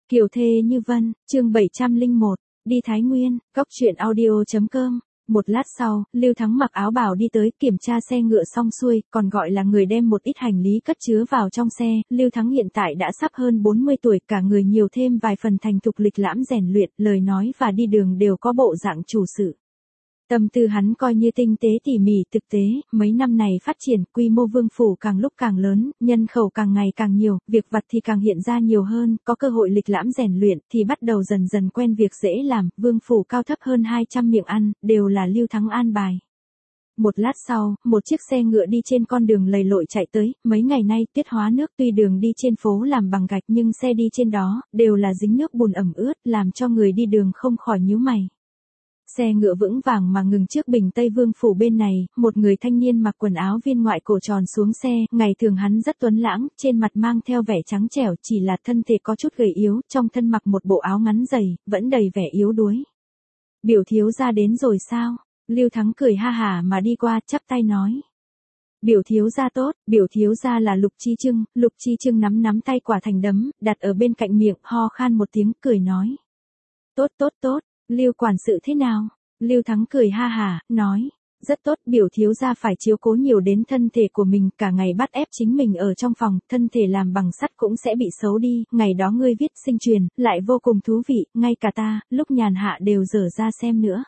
Kiều thê như vân, chương 701, đi Thái Nguyên, góc truyện audio.com. Một lát sau, Lưu Thắng mặc áo bào đi tới kiểm tra xe ngựa xong xuôi, còn gọi là người đem một ít hành lý cất chứa vào trong xe. Lưu Thắng hiện tại đã sắp hơn 40 tuổi, cả người nhiều thêm vài phần thành thục lịch lãm rèn luyện, lời nói và đi đường đều có bộ dạng chủ sự. Tâm tư hắn coi như tinh tế tỉ mỉ thực tế, mấy năm này phát triển, quy mô vương phủ càng lúc càng lớn, nhân khẩu càng ngày càng nhiều, việc vặt thì càng hiện ra nhiều hơn, có cơ hội lịch lãm rèn luyện thì bắt đầu dần dần quen việc dễ làm, vương phủ cao thấp hơn 200 miệng ăn, đều là Lưu Thắng an bài. Một lát sau, một chiếc xe ngựa đi trên con đường lầy lội chạy tới, mấy ngày nay tuyết hóa nước, tuy đường đi trên phố làm bằng gạch nhưng xe đi trên đó, đều là dính nước bùn ẩm ướt, làm cho người đi đường không khỏi nhíu mày. Xe ngựa vững vàng mà ngừng trước Bình Tây Vương phủ bên này, một người thanh niên mặc quần áo viên ngoại cổ tròn xuống xe, ngày thường hắn rất tuấn lãng, trên mặt mang theo vẻ trắng trẻo, chỉ là thân thể có chút gầy yếu, trong thân mặc một bộ áo ngắn dày, vẫn đầy vẻ yếu đuối. Biểu thiếu gia đến rồi sao? Lưu Thắng cười ha hả mà đi qua, chắp tay nói. Biểu thiếu gia tốt, biểu thiếu gia là Lục Chi Trưng nắm tay quả thành đấm, đặt ở bên cạnh miệng, ho khan một tiếng, cười nói. Tốt. Lưu quản sự thế nào? Lưu Thắng cười ha hả, nói, rất tốt, biểu thiếu gia phải chiếu cố nhiều đến thân thể của mình, cả ngày bắt ép chính mình ở trong phòng, thân thể làm bằng sắt cũng sẽ bị xấu đi, ngày đó ngươi viết sinh truyền, lại vô cùng thú vị, ngay cả ta, lúc nhàn hạ đều dở ra xem nữa.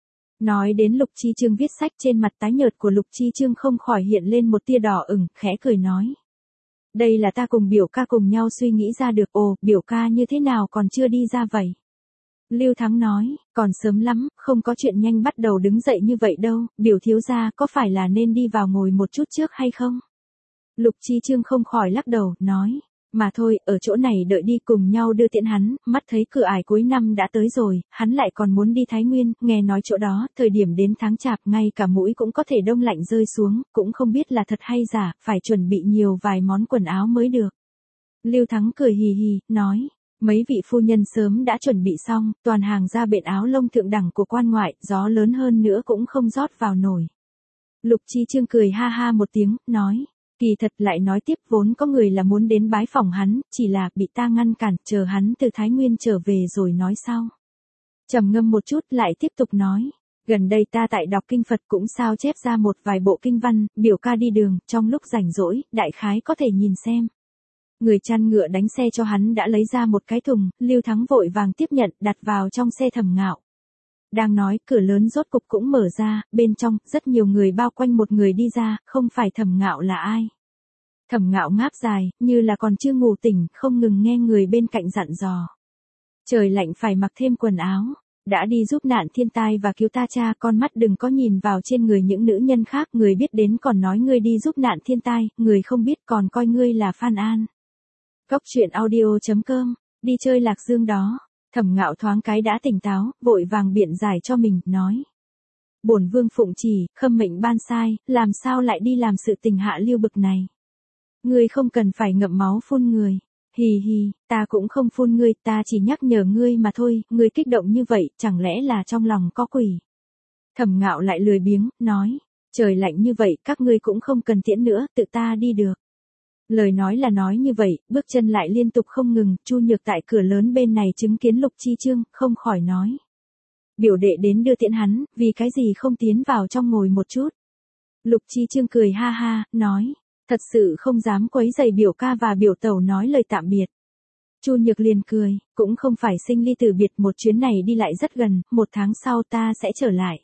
Nói đến Lục Chi Trưng viết sách, trên mặt tái nhợt của Lục Chi Trưng không khỏi hiện lên một tia đỏ ửng, khẽ cười nói. Đây là ta cùng biểu ca cùng nhau suy nghĩ ra được, ồ, biểu ca như thế nào còn chưa đi ra vậy? Lưu Thắng nói, còn sớm lắm, không có chuyện nhanh bắt đầu đứng dậy như vậy đâu, biểu thiếu gia có phải là nên đi vào ngồi một chút trước hay không? Lục Chi Trưng không khỏi lắc đầu, nói, mà thôi, ở chỗ này đợi đi cùng nhau đưa tiễn hắn, mắt thấy cửa ải cuối năm đã tới rồi, hắn lại còn muốn đi Thái Nguyên, nghe nói chỗ đó, thời điểm đến tháng chạp ngay cả mũi cũng có thể đông lạnh rơi xuống, cũng không biết là thật hay giả, phải chuẩn bị nhiều vài món quần áo mới được. Lưu Thắng cười hì hì, nói. Mấy vị phu nhân sớm đã chuẩn bị xong, toàn hàng ra bện áo lông thượng đẳng của quan ngoại, gió lớn hơn nữa cũng không rót vào nổi. Lục Chi Trưng cười ha ha một tiếng, nói, kỳ thật lại nói tiếp vốn có người là muốn đến bái phỏng hắn, chỉ là bị ta ngăn cản, chờ hắn từ Thái Nguyên trở về rồi nói sau. Trầm ngâm một chút lại tiếp tục nói, gần đây ta tại đọc kinh Phật cũng sao chép ra một vài bộ kinh văn, biểu ca đi đường, trong lúc rảnh rỗi, đại khái có thể nhìn xem. Người chăn ngựa đánh xe cho hắn đã lấy ra một cái thùng, Lưu Thắng vội vàng tiếp nhận, đặt vào trong xe Thẩm Ngạo. Đang nói, cửa lớn rốt cục cũng mở ra, bên trong, rất nhiều người bao quanh một người đi ra, không phải Thẩm Ngạo là ai. Thẩm Ngạo ngáp dài, như là còn chưa ngủ tỉnh, không ngừng nghe người bên cạnh dặn dò. Trời lạnh phải mặc thêm quần áo, đã đi giúp nạn thiên tai và cứu ta cha, con mắt đừng có nhìn vào trên người những nữ nhân khác, người biết đến còn nói ngươi đi giúp nạn thiên tai, người không biết còn coi ngươi là Phan An. Góc truyện audio.com, đi chơi Lạc Dương đó, Thẩm Ngạo thoáng cái đã tỉnh táo, vội vàng biện giải cho mình, nói. Bổn vương phụng chỉ, khâm mệnh ban sai, làm sao lại đi làm sự tình hạ lưu bực này. Ngươi không cần phải ngậm máu phun người, hì hì, ta cũng không phun ngươi, ta chỉ nhắc nhở ngươi mà thôi, ngươi kích động như vậy, chẳng lẽ là trong lòng có quỷ. Thẩm Ngạo lại lười biếng, nói, trời lạnh như vậy, các ngươi cũng không cần tiễn nữa, tự ta đi được. Lời nói là nói như vậy, bước chân lại liên tục không ngừng, Chu Nhược tại cửa lớn bên này chứng kiến Lục Chi Trưng, không khỏi nói. Biểu đệ đến đưa tiễn hắn, vì cái gì không tiến vào trong ngồi một chút. Lục Chi Trưng cười ha ha, nói, thật sự không dám quấy rầy biểu ca và biểu tẩu nói lời tạm biệt. Chu Nhược liền cười, cũng không phải sinh ly từ biệt, một chuyến này đi lại rất gần, 1 tháng sau ta sẽ trở lại.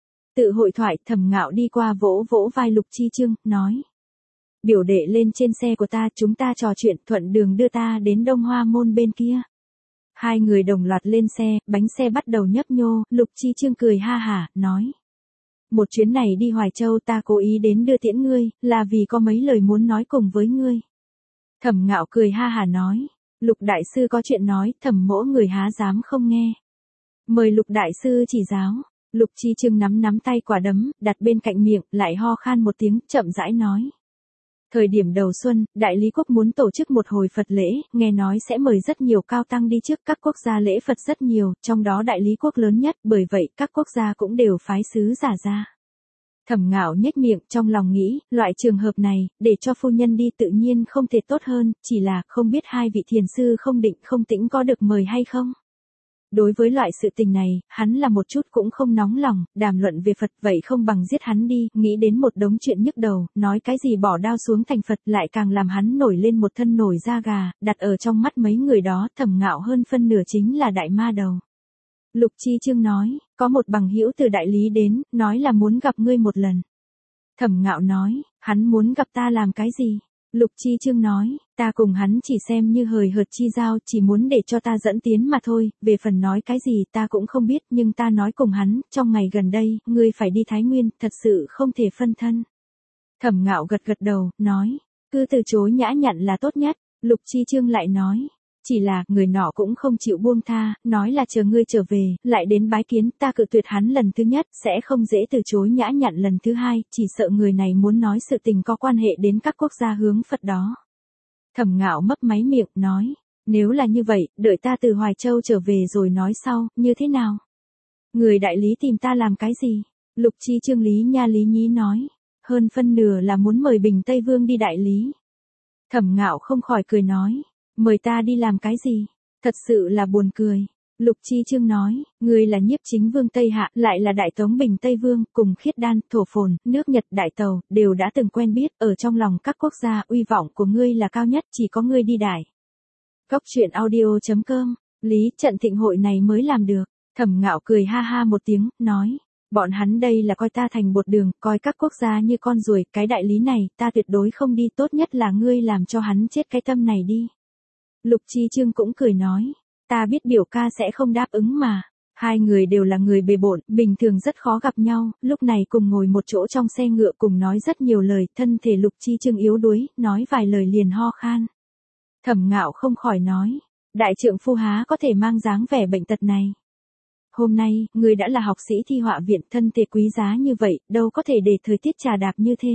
Tự hội thoại, Thẩm Ngạo đi qua vỗ vỗ vai Lục Chi Trưng, nói. Biểu đệ lên trên xe của ta, chúng ta trò chuyện, thuận đường đưa ta đến Đông Hoa Môn bên kia. Hai người đồng loạt lên xe, bánh xe bắt đầu nhấp nhô, Lục Chi Trưng cười ha hả, nói. Một chuyến này đi Hoài Châu ta cố ý đến đưa tiễn ngươi, là vì có mấy lời muốn nói cùng với ngươi. Thẩm Ngạo cười ha hả nói, Lục đại sư có chuyện nói, Thẩm mỗ người há dám không nghe. Mời Lục đại sư chỉ giáo. Lục Chi Trưng nắm tay quả đấm, đặt bên cạnh miệng, lại ho khan một tiếng, chậm rãi nói. Thời điểm đầu xuân, Đại Lý Quốc muốn tổ chức một hồi Phật lễ, nghe nói sẽ mời rất nhiều cao tăng đi trước, các quốc gia lễ Phật rất nhiều, trong đó Đại Lý Quốc lớn nhất, bởi vậy các quốc gia cũng đều phái sứ giả ra. Thẩm Ngạo nhếch miệng trong lòng nghĩ, loại trường hợp này, để cho phu nhân đi tự nhiên không thể tốt hơn, chỉ là không biết hai vị thiền sư không định không tĩnh có được mời hay không. Đối với loại sự tình này, hắn là một chút cũng không nóng lòng, đàm luận về Phật vậy không bằng giết hắn đi, nghĩ đến một đống chuyện nhức đầu, nói cái gì bỏ đao xuống thành Phật lại càng làm hắn nổi lên một thân nổi da gà, đặt ở trong mắt mấy người đó Thẩm Ngạo hơn phân nửa chính là đại ma đầu. Lục Chi Chương nói, có một bằng hữu từ đại lý đến, nói là muốn gặp ngươi một lần. Thẩm Ngạo nói, hắn muốn gặp ta làm cái gì? Lục Chi Chương nói, ta cùng hắn chỉ xem như hời hợt chi giao, chỉ muốn để cho ta dẫn tiến mà thôi, về phần nói cái gì ta cũng không biết, nhưng ta nói cùng hắn, trong ngày gần đây, ngươi phải đi Thái Nguyên, thật sự không thể phân thân. Thẩm Ngạo gật gật đầu, nói, cứ từ chối nhã nhặn là tốt nhất. Lục Chi Chương lại nói, chỉ là, người nọ cũng không chịu buông tha, nói là chờ ngươi trở về, lại đến bái kiến, ta cự tuyệt hắn lần thứ nhất, sẽ không dễ từ chối nhã nhặn lần thứ hai, chỉ sợ người này muốn nói sự tình có quan hệ đến các quốc gia hướng Phật đó. Thẩm Ngạo mấp máy miệng, nói, nếu là như vậy, đợi ta từ Hoài Châu trở về rồi nói sau, như thế nào? Người đại lý tìm ta làm cái gì? Lục Chi Chương Lý Nha Lý Nhí nói, hơn phân nửa là muốn mời Bình Tây Vương đi đại lý. Thẩm Ngạo không khỏi cười nói, mời ta đi làm cái gì? Thật sự là buồn cười. Lục Chi Chương nói, ngươi là Nhiếp Chính Vương Tây Hạ, lại là Đại Tống Bình Tây Vương, cùng Khiết Đan, Thổ Phồn, nước Nhật Đại Tàu, đều đã từng quen biết, ở trong lòng các quốc gia, uy vọng của ngươi là cao nhất, chỉ có ngươi đi đại. Góc truyện audio.com, Lý, trận thịnh hội này mới làm được. Thẩm Ngạo cười ha ha một tiếng, nói, bọn hắn đây là coi ta thành bột đường, coi các quốc gia như con ruồi, cái đại lý này, ta tuyệt đối không đi, tốt nhất là ngươi làm cho hắn chết cái tâm này đi. Lục Chi Chương cũng cười nói, ta biết biểu ca sẽ không đáp ứng mà. Hai người đều là người bề bộn, bình thường rất khó gặp nhau, lúc này cùng ngồi một chỗ trong xe ngựa cùng nói rất nhiều lời, thân thể Lục Chi Chương yếu đuối, nói vài lời liền ho khan. Thẩm Ngạo không khỏi nói, đại trượng phu há có thể mang dáng vẻ bệnh tật này. Hôm nay, người đã là học sĩ thi họa viện, thân thể quý giá như vậy, đâu có thể để thời tiết trà đạp như thế.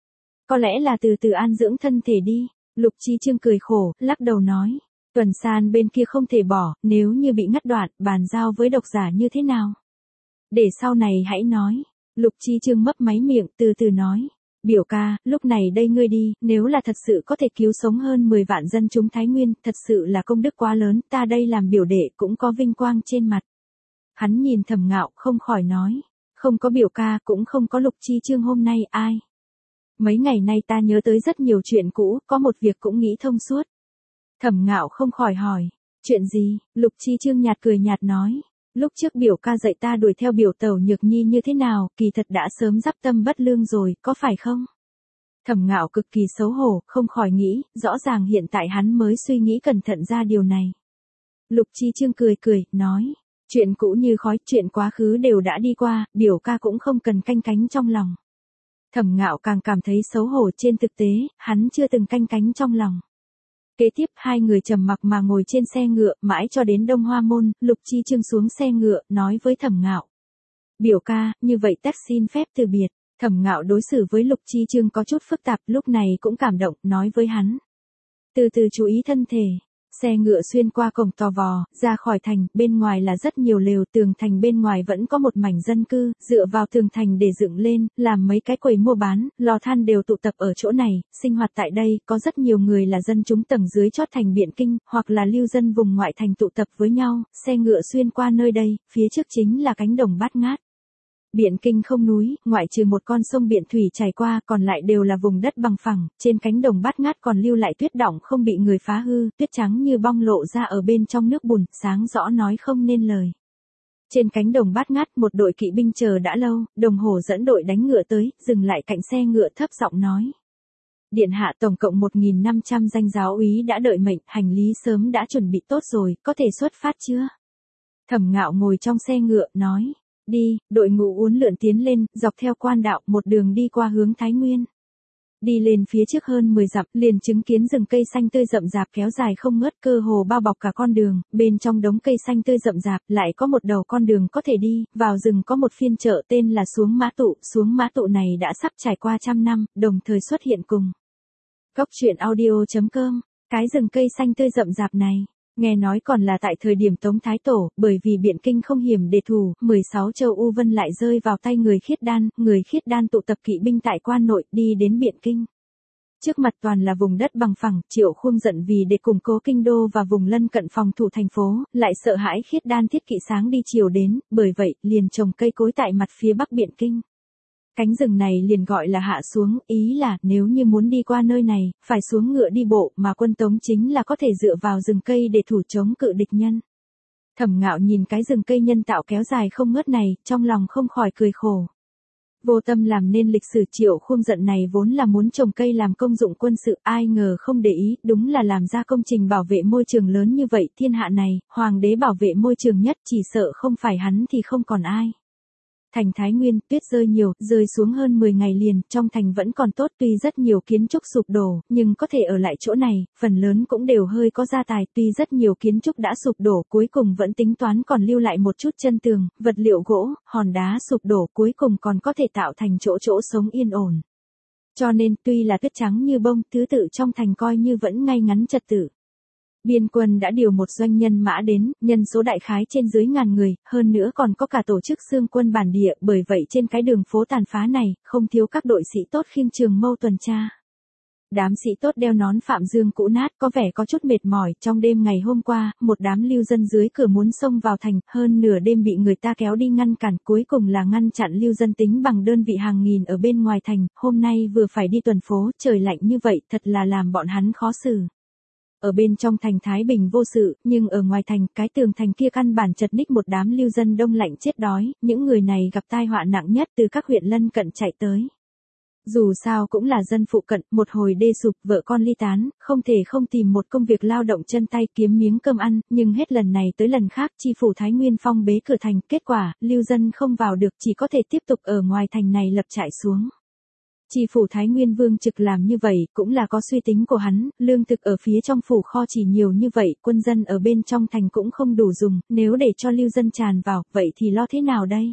Có lẽ là từ từ an dưỡng thân thể đi. Lục Chi Chương cười khổ, lắc đầu nói, Tuần San bên kia không thể bỏ, nếu như bị ngắt đoạn, bàn giao với độc giả như thế nào? Để sau này hãy nói. Lục Chi Chương mấp máy miệng, từ từ nói, biểu ca, lúc này đây ngươi đi, nếu là thật sự có thể cứu sống hơn 10 vạn dân chúng Thái Nguyên, thật sự là công đức quá lớn, ta đây làm biểu đệ cũng có vinh quang trên mặt. Hắn nhìn Thẩm Ngạo, không khỏi nói, không có biểu ca, cũng không có Lục Chi Chương hôm nay, ai? Mấy ngày nay ta nhớ tới rất nhiều chuyện cũ, có một việc cũng nghĩ thông suốt. Thẩm Ngạo không khỏi hỏi, chuyện gì? Lục Chi Chương nhạt cười nhạt nói, lúc trước biểu ca dạy ta đuổi theo biểu tẩu Nhược Nhi như thế nào, kỳ thật đã sớm dắp tâm bất lương rồi, có phải không? Thẩm Ngạo cực kỳ xấu hổ, không khỏi nghĩ, rõ ràng hiện tại hắn mới suy nghĩ cẩn thận ra điều này. Lục Chi Chương cười cười, nói, chuyện cũ như khói, chuyện quá khứ đều đã đi qua, biểu ca cũng không cần canh cánh trong lòng. Thẩm Ngạo càng cảm thấy xấu hổ, trên thực tế, hắn chưa từng canh cánh trong lòng. Kế tiếp hai người trầm mặc mà ngồi trên xe ngựa, mãi cho đến Đông Hoa Môn, Lục Chi Chương xuống xe ngựa, nói với Thẩm Ngạo. Biểu ca, như vậy tất xin phép từ biệt. Thẩm Ngạo đối xử với Lục Chi Chương có chút phức tạp, lúc này cũng cảm động, nói với hắn. Từ từ chú ý thân thể. Xe ngựa xuyên qua cổng Tò Vò, ra khỏi thành, bên ngoài là rất nhiều lều, tường thành bên ngoài vẫn có một mảnh dân cư, dựa vào tường thành để dựng lên, làm mấy cái quầy mua bán, lò than đều tụ tập ở chỗ này, sinh hoạt tại đây, có rất nhiều người là dân chúng tầng dưới chót thành Biện Kinh, hoặc là lưu dân vùng ngoại thành tụ tập với nhau, xe ngựa xuyên qua nơi đây, phía trước chính là cánh đồng bát ngát. Biện Kinh không núi, ngoại trừ một con sông Biện Thủy chảy qua, còn lại đều là vùng đất bằng phẳng, trên cánh đồng bát ngát còn lưu lại tuyết đọng không bị người phá hư, tuyết trắng như bong lộ ra ở bên trong nước bùn, sáng rõ nói không nên lời. Trên cánh đồng bát ngát, một đội kỵ binh chờ đã lâu, đồng hồ dẫn đội đánh ngựa tới, dừng lại cạnh xe ngựa thấp giọng nói. Điện hạ tổng cộng 1.500 danh giáo úy đã đợi mệnh, hành lý sớm đã chuẩn bị tốt rồi, có thể xuất phát chưa? Thẩm Ngạo ngồi trong xe ngựa, nói. Đi, đội ngũ uốn lượn tiến lên, dọc theo quan đạo, một đường đi qua hướng Thái Nguyên. Đi lên phía trước hơn 10 dặm, liền chứng kiến rừng cây xanh tươi rậm rạp kéo dài không ngớt, cơ hồ bao bọc cả con đường, bên trong đống cây xanh tươi rậm rạp, lại có một đầu con đường có thể đi, vào rừng có một phiên chợ tên là Xuống Mã Tụ này đã sắp trải qua 100 năm, đồng thời xuất hiện cùng. Góc truyện audio.com, cái rừng cây xanh tươi rậm rạp này. Nghe nói còn là tại thời điểm Tống Thái Tổ, bởi vì Biện Kinh không hiểm để thủ, 16 châu U Vân lại rơi vào tay người khiết đan tụ tập kỵ binh tại quan nội đi đến Biện Kinh. Trước mặt toàn là vùng đất bằng phẳng, Triệu Khuông giận vì để củng cố kinh đô và vùng lân cận phòng thủ thành phố, lại sợ hãi khiết đan thiết kỵ sáng đi chiều đến, bởi vậy liền trồng cây cối tại mặt phía bắc Biện Kinh. Cánh rừng này liền gọi là hạ xuống, ý là nếu như muốn đi qua nơi này, phải xuống ngựa đi bộ mà quân Tống chính là có thể dựa vào rừng cây để thủ chống cự địch nhân. Thẩm Ngạo nhìn cái rừng cây nhân tạo kéo dài không ngớt này, trong lòng không khỏi cười khổ. Vô tâm làm nên lịch sử. Triệu Khuông giận này vốn là muốn trồng cây làm công dụng quân sự, ai ngờ không để ý, đúng là làm ra công trình bảo vệ môi trường lớn như vậy. Thiên hạ này, hoàng đế bảo vệ môi trường nhất, chỉ sợ không phải hắn thì không còn ai. Thành Thái Nguyên, tuyết rơi nhiều, rơi xuống hơn 10 ngày liền, trong thành vẫn còn tốt, tuy rất nhiều kiến trúc sụp đổ, nhưng có thể ở lại chỗ này, phần lớn cũng đều hơi có gia tài, tuy rất nhiều kiến trúc đã sụp đổ, cuối cùng vẫn tính toán còn lưu lại một chút chân tường, vật liệu gỗ, hòn đá sụp đổ, cuối cùng còn có thể tạo thành chỗ sống yên ổn. Cho nên, tuy là tuyết trắng như bông, thứ tự trong thành coi như vẫn ngay ngắn trật tự. Biên quân đã điều một doanh nhân mã đến, nhân số đại khái trên dưới 1000 người, hơn nữa còn có cả tổ chức xương quân bản địa, bởi vậy trên cái đường phố tàn phá này, không thiếu các đội sĩ tốt khiêng trường mâu tuần tra. Đám sĩ tốt đeo nón phạm dương cũ nát, có vẻ có chút mệt mỏi. Trong đêm ngày hôm qua, một đám lưu dân dưới cửa muốn xông vào thành, hơn nửa đêm bị người ta kéo đi ngăn cản, cuối cùng là ngăn chặn lưu dân tính bằng đơn vị hàng nghìn ở bên ngoài thành. Hôm nay vừa phải đi tuần phố, trời lạnh như vậy, thật là làm bọn hắn khó xử. Ở bên trong thành Thái Bình vô sự, nhưng ở ngoài thành, cái tường thành kia căn bản chật ních một đám lưu dân đông lạnh chết đói, những người này gặp tai họa nặng nhất từ các huyện lân cận chạy tới. Dù sao cũng là dân phụ cận, một hồi đê sụp, vợ con ly tán, không thể không tìm một công việc lao động chân tay kiếm miếng cơm ăn, nhưng hết lần này tới lần khác chi phủ Thái Nguyên phong bế cửa thành, kết quả, lưu dân không vào được, chỉ có thể tiếp tục ở ngoài thành này lập trại xuống. Chi phủ Thái Nguyên Vương Trực làm như vậy, cũng là có suy tính của hắn, lương thực ở phía trong phủ kho chỉ nhiều như vậy, quân dân ở bên trong thành cũng không đủ dùng, nếu để cho lưu dân tràn vào, vậy thì lo thế nào đây?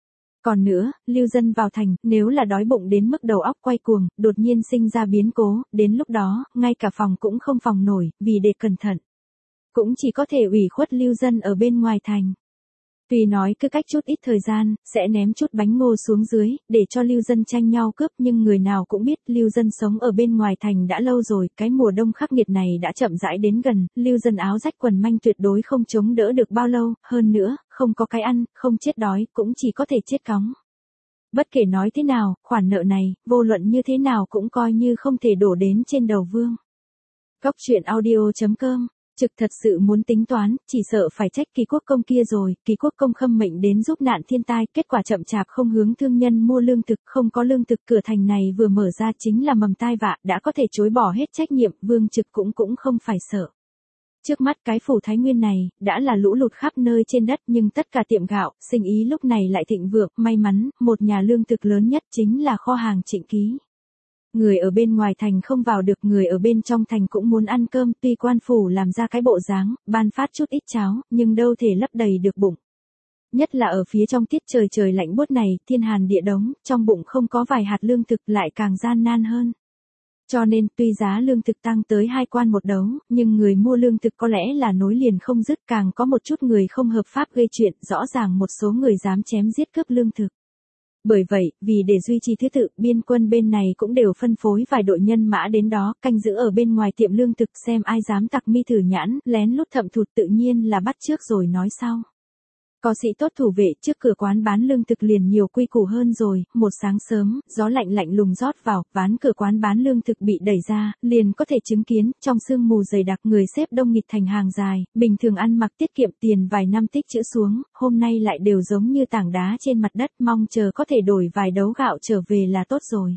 Còn nữa, lưu dân vào thành, nếu là đói bụng đến mức đầu óc quay cuồng, đột nhiên sinh ra biến cố, đến lúc đó, ngay cả phòng cũng không phòng nổi, vì để cẩn thận. Cũng chỉ có thể ủy khuất lưu dân ở bên ngoài thành. Tuy nói cứ cách chút ít thời gian, sẽ ném chút bánh ngô xuống dưới, để cho lưu dân tranh nhau cướp, nhưng người nào cũng biết lưu dân sống ở bên ngoài thành đã lâu rồi, cái mùa đông khắc nghiệt này đã chậm rãi đến gần, lưu dân áo rách quần manh tuyệt đối không chống đỡ được bao lâu, hơn nữa, không có cái ăn, không chết đói, cũng chỉ có thể chết cóng. Bất kể nói thế nào, khoản nợ này, vô luận như thế nào cũng coi như không thể đổ đến trên đầu vương. Góc truyện audio.com Trực thật sự muốn tính toán, chỉ sợ phải trách Kỳ Quốc Công kia rồi. Kỳ Quốc Công khâm mệnh đến giúp nạn thiên tai, kết quả chậm chạp không hướng thương nhân mua lương thực, không có lương thực, cửa thành này vừa mở ra chính là mầm tai vạ, đã có thể chối bỏ hết trách nhiệm, Vương Trực cũng không phải sợ. Trước mắt cái phủ Thái Nguyên này, đã là lũ lụt khắp nơi trên đất, nhưng tất cả tiệm gạo, sinh ý lúc này lại thịnh vượng, may mắn, một nhà lương thực lớn nhất chính là kho hàng Trịnh Ký. Người ở bên ngoài thành không vào được, người ở bên trong thành cũng muốn ăn cơm, tuy quan phủ làm ra cái bộ dáng, ban phát chút ít cháo, nhưng đâu thể lấp đầy được bụng. Nhất là ở phía trong tiết trời lạnh buốt này, thiên hàn địa đống, trong bụng không có vài hạt lương thực lại càng gian nan hơn. Cho nên, tuy giá lương thực tăng tới 2 quan một đấu, nhưng người mua lương thực có lẽ là nối liền không dứt, càng có một chút người không hợp pháp gây chuyện, rõ ràng một số người dám chém giết cướp lương thực. Bởi vậy, vì để duy trì thứ tự, biên quân bên này cũng đều phân phối vài đội nhân mã đến đó, canh giữ ở bên ngoài tiệm lương thực, xem ai dám tặc mi thử nhãn, lén lút thậm thụt, tự nhiên là bắt trước rồi nói sau. Có sĩ tốt thủ vệ trước cửa quán bán lương thực liền nhiều quy củ hơn rồi, một sáng sớm, gió lạnh lạnh lùng rót vào, ván cửa quán bán lương thực bị đẩy ra, liền có thể chứng kiến, trong sương mù dày đặc người xếp đông nghịt thành hàng dài, bình thường ăn mặc tiết kiệm tiền vài năm tích trữ xuống, hôm nay lại đều giống như tảng đá trên mặt đất, mong chờ có thể đổi vài đấu gạo trở về là tốt rồi.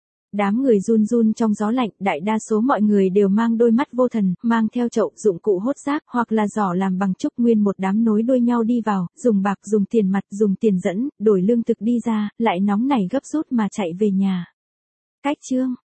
Đám người run run trong gió lạnh, đại đa số mọi người đều mang đôi mắt vô thần, mang theo chậu, dụng cụ hốt rác, hoặc là giỏ làm bằng trúc, nguyên một đám nối đuôi nhau đi vào, dùng bạc, dùng tiền mặt, dùng tiền dẫn, đổi lương thực đi ra, lại nóng nảy gấp rút mà chạy về nhà. Cách chương